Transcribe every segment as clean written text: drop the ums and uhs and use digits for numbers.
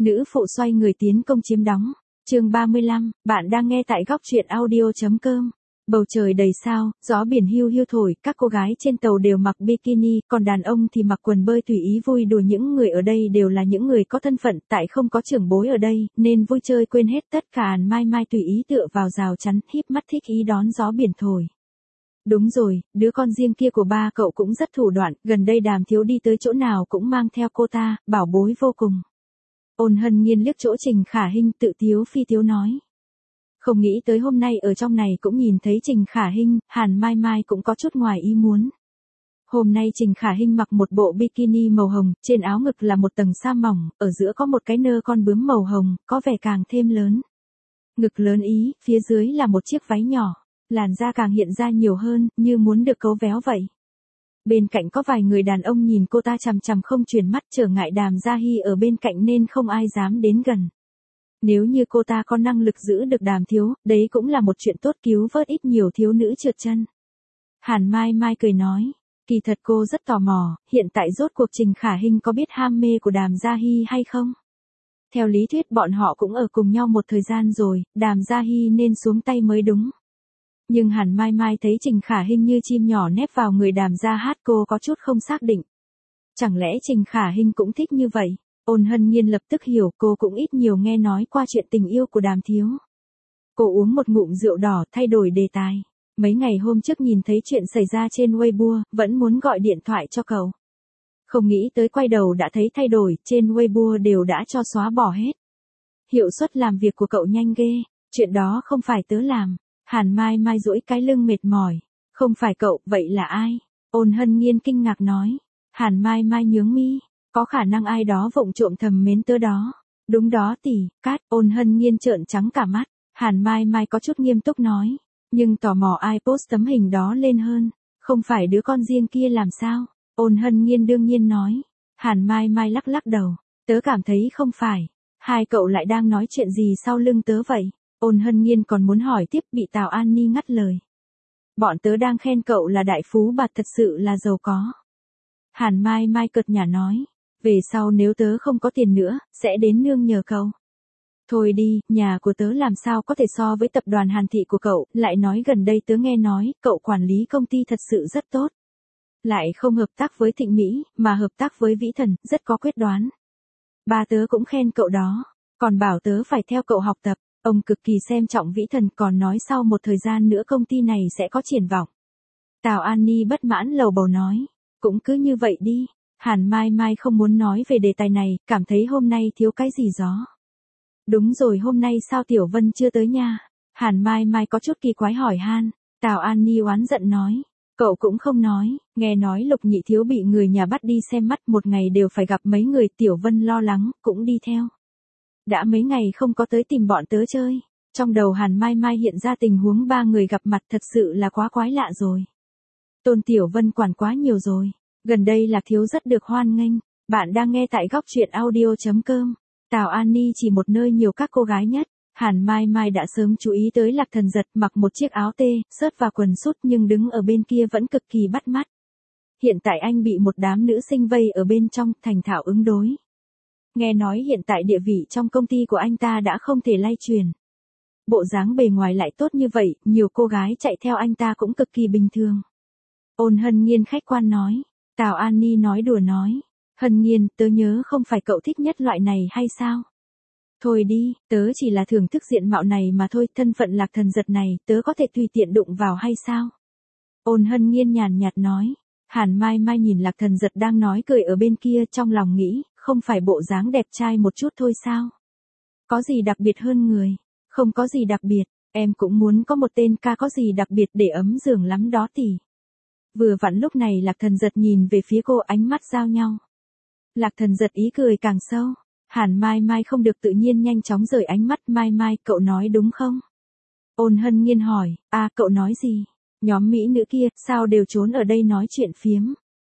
Nữ phụ xoay người tiến công chiếm đóng. Chương 35, bạn đang nghe tại góc truyện audio.com. Bầu trời đầy sao, gió biển hiu hiu thổi, các cô gái trên tàu đều mặc bikini, còn đàn ông thì mặc quần bơi tùy ý vui đùa. Những người ở đây đều là những người có thân phận, tại không có trưởng bối ở đây, nên vui chơi quên hết tất cả. Mai Mai tùy ý tựa vào rào chắn, híp mắt thích ý đón gió biển thổi. Đúng rồi, đứa con riêng kia của ba cậu cũng rất thủ đoạn, gần đây Đàm Thiếu đi tới chỗ nào cũng mang theo cô ta, bảo bối vô cùng. Ôn Hân Nhiên liếc chỗ Trình Khả Hinh, tự tiếu phi tiếu nói. Không nghĩ tới hôm nay ở trong này cũng nhìn thấy Trình Khả Hinh, Hàn Mai Mai cũng có chút ngoài ý muốn. Hôm nay Trình Khả Hinh mặc một bộ bikini màu hồng, trên áo ngực là một tầng sa mỏng, ở giữa có một cái nơ con bướm màu hồng, có vẻ càng thêm lớn. Ngực lớn ý, phía dưới là một chiếc váy nhỏ, làn da càng hiện ra nhiều hơn, như muốn được cấu véo vậy. Bên cạnh có vài người đàn ông nhìn cô ta chằm chằm không chuyển mắt, trở ngại Đàm Gia Hi ở bên cạnh nên không ai dám đến gần. Nếu như cô ta có năng lực giữ được Đàm Thiếu, đấy cũng là một chuyện tốt, cứu vớt ít nhiều thiếu nữ trượt chân. Hàn Mai Mai cười nói, kỳ thật cô rất tò mò, hiện tại rốt cuộc Trình Khả Hinh có biết ham mê của Đàm Gia Hi hay không? Theo lý thuyết bọn họ cũng ở cùng nhau một thời gian rồi, Đàm Gia Hi nên xuống tay mới đúng. Nhưng Hàn Mai Mai thấy Trình Khả Hinh như chim nhỏ nép vào người Đàm Gia Hát, cô có chút không xác định. Chẳng lẽ Trình Khả Hinh cũng thích như vậy? Ôn Hân Nhiên lập tức hiểu, cô cũng ít nhiều nghe nói qua chuyện tình yêu của Đàm Thiếu. Cô uống một ngụm rượu đỏ, thay đổi đề tài. Mấy ngày hôm trước nhìn thấy chuyện xảy ra trên Weibo, vẫn muốn gọi điện thoại cho cậu. Không nghĩ tới quay đầu đã thấy thay đổi, trên Weibo đều đã cho xóa bỏ hết. Hiệu suất làm việc của cậu nhanh ghê, chuyện đó không phải tớ làm. Hàn Mai Mai duỗi cái lưng mệt mỏi. Không phải cậu, vậy là ai? Ôn Hân Nhiên kinh ngạc nói. Hàn Mai Mai nhướng mi. Có khả năng ai đó vụng trộm thầm mến tớ đó. Đúng đó tỷ, cát. Ôn Hân Nhiên trợn trắng cả mắt. Hàn Mai Mai có chút nghiêm túc nói. Nhưng tò mò ai post tấm hình đó lên hơn. Không phải đứa con riêng kia làm sao? Ôn Hân Nhiên đương nhiên nói. Hàn Mai Mai lắc lắc đầu. Tớ cảm thấy không phải. Hai cậu lại đang nói chuyện gì sau lưng tớ vậy? Ôn Hân Nhiên còn muốn hỏi tiếp, bị Tào An Ni ngắt lời. Bọn tớ đang khen cậu là đại phú bà, thật sự là giàu có. Hàn Mai Mai cợt nhả nói. Về sau nếu tớ không có tiền nữa, sẽ đến nương nhờ cậu. Thôi đi, nhà của tớ làm sao có thể so với tập đoàn Hàn Thị của cậu, lại nói gần đây tớ nghe nói, cậu quản lý công ty thật sự rất tốt. Lại không hợp tác với Thịnh Mỹ, mà hợp tác với Vĩ Thần, rất có quyết đoán. Ba tớ cũng khen cậu đó, còn bảo tớ phải theo cậu học tập. Ông cực kỳ xem trọng Vĩ Thần, còn nói sau một thời gian nữa công ty này sẽ có triển vọng. Tào An Ni bất mãn lầu bầu nói. Cũng cứ như vậy đi. Hàn Mai Mai không muốn nói về đề tài này, cảm thấy hôm nay thiếu cái gì đó. Đúng rồi, hôm nay sao Tiểu Vân chưa tới nha? Hàn Mai Mai có chút kỳ quái hỏi han. Tào An Ni oán giận nói. Cậu cũng không nói, nghe nói Lục Nhị Thiếu bị người nhà bắt đi xem mắt, một ngày đều phải gặp mấy người. Tiểu Vân lo lắng, cũng đi theo. Đã mấy ngày không có tới tìm bọn tớ chơi. Trong đầu Hàn Mai Mai hiện ra tình huống ba người gặp mặt, thật sự là quá quái lạ rồi. Tôn Tiểu Vân quản quá nhiều rồi. Gần đây Lạc Thiếu rất được hoan nghênh. Bạn đang nghe tại góc truyện audio.com. Tào An Ni chỉ một nơi nhiều các cô gái nhất. Hàn Mai Mai đã sớm chú ý tới Lạc Thần Giật, mặc một chiếc áo tê, sớt và quần sút, nhưng đứng ở bên kia vẫn cực kỳ bắt mắt. Hiện tại anh bị một đám nữ sinh vây ở bên trong, thành thạo ứng đối. Nghe nói hiện tại địa vị trong công ty của anh ta đã không thể lay truyền. Bộ dáng bề ngoài lại tốt như vậy, nhiều cô gái chạy theo anh ta cũng cực kỳ bình thường. Ôn Hân Nhiên khách quan nói. Tào An Ni nói đùa nói. Hân Nhiên, tớ nhớ không phải cậu thích nhất loại này hay sao? Thôi đi, tớ chỉ là thưởng thức diện mạo này mà thôi, thân phận Lạc Thần Giật này, tớ có thể tùy tiện đụng vào hay sao? Ôn Hân Nhiên nhàn nhạt nói. Hàn Mai Mai nhìn Lạc Thần Giật đang nói cười ở bên kia, trong lòng nghĩ, không phải bộ dáng đẹp trai một chút thôi sao? Có gì đặc biệt hơn người? Không có gì đặc biệt, em cũng muốn có một tên ca có gì đặc biệt để ấm giường lắm đó tỷ. Vừa vặn lúc này Lạc Thần Giật nhìn về phía cô, ánh mắt giao nhau. Lạc Thần Giật ý cười càng sâu. Hàn Mai Mai không được tự nhiên nhanh chóng rời ánh mắt. Mai Mai, cậu nói đúng không? Ôn Hân Nhiên hỏi. Cậu nói gì? Nhóm mỹ nữ kia, sao đều trốn ở đây nói chuyện phiếm?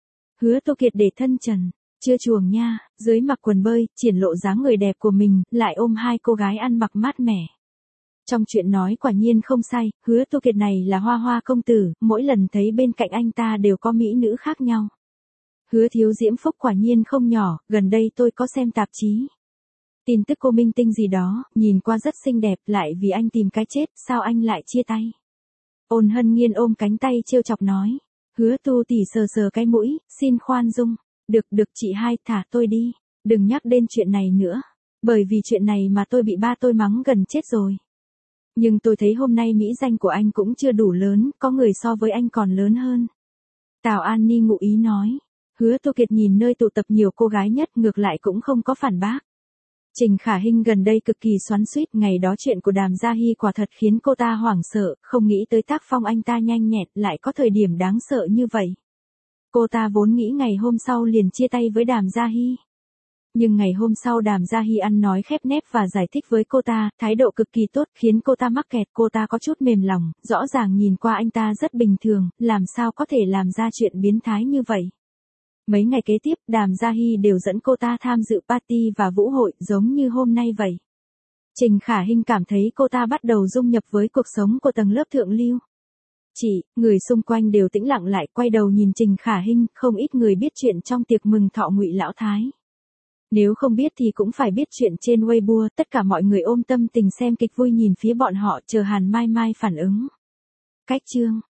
Hứa Tô Kiệt để thân trần. Chưa chuồng nha, dưới mặc quần bơi, triển lộ dáng người đẹp của mình, lại ôm hai cô gái ăn mặc mát mẻ. Trong chuyện nói quả nhiên không sai, Hứa Tô Kiệt này là Hoa Hoa công tử, mỗi lần thấy bên cạnh anh ta đều có mỹ nữ khác nhau. Hứa Thiếu Diễm phúc quả nhiên không nhỏ, gần đây tôi có xem tạp chí. Tin tức cô minh tinh gì đó, nhìn qua rất xinh đẹp, lại vì anh tìm cái chết, sao anh lại chia tay? Ôn Hân Nhiên ôm cánh tay trêu chọc nói. Hứa Tu tỷ sờ sờ cái mũi, xin khoan dung. Được chị hai, thả tôi đi. Đừng nhắc đến chuyện này nữa. Bởi vì chuyện này mà tôi bị ba tôi mắng gần chết rồi. Nhưng tôi thấy hôm nay mỹ danh của anh cũng chưa đủ lớn, có người so với anh còn lớn hơn. Tào An Ni ngụ ý nói. Hứa Tô Kiệt nhìn nơi tụ tập nhiều cô gái nhất ngược lại cũng không có phản bác. Trình Khả Hinh gần đây cực kỳ xoắn xuýt, ngày đó chuyện của Đàm Gia Hi quả thật khiến cô ta hoảng sợ, không nghĩ tới tác phong anh ta nhanh nhẹn lại có thời điểm đáng sợ như vậy. Cô ta vốn nghĩ ngày hôm sau liền chia tay với Đàm Gia Hi. Nhưng ngày hôm sau Đàm Gia Hi ăn nói khép nép và giải thích với cô ta, thái độ cực kỳ tốt khiến cô ta mắc kẹt, cô ta có chút mềm lòng, rõ ràng nhìn qua anh ta rất bình thường, làm sao có thể làm ra chuyện biến thái như vậy. Mấy ngày kế tiếp, Đàm Gia Hi đều dẫn cô ta tham dự party và vũ hội giống như hôm nay vậy. Trình Khả Hinh cảm thấy cô ta bắt đầu dung nhập với cuộc sống của tầng lớp thượng lưu. Người xung quanh đều tĩnh lặng lại, quay đầu nhìn Trình Khả Hinh, không ít người biết chuyện trong tiệc mừng thọ Ngụy Lão Thái. Nếu không biết thì cũng phải biết chuyện trên Weibo, tất cả mọi người ôm tâm tình xem kịch vui nhìn phía bọn họ chờ Hàn Mai Mai phản ứng. Cách chương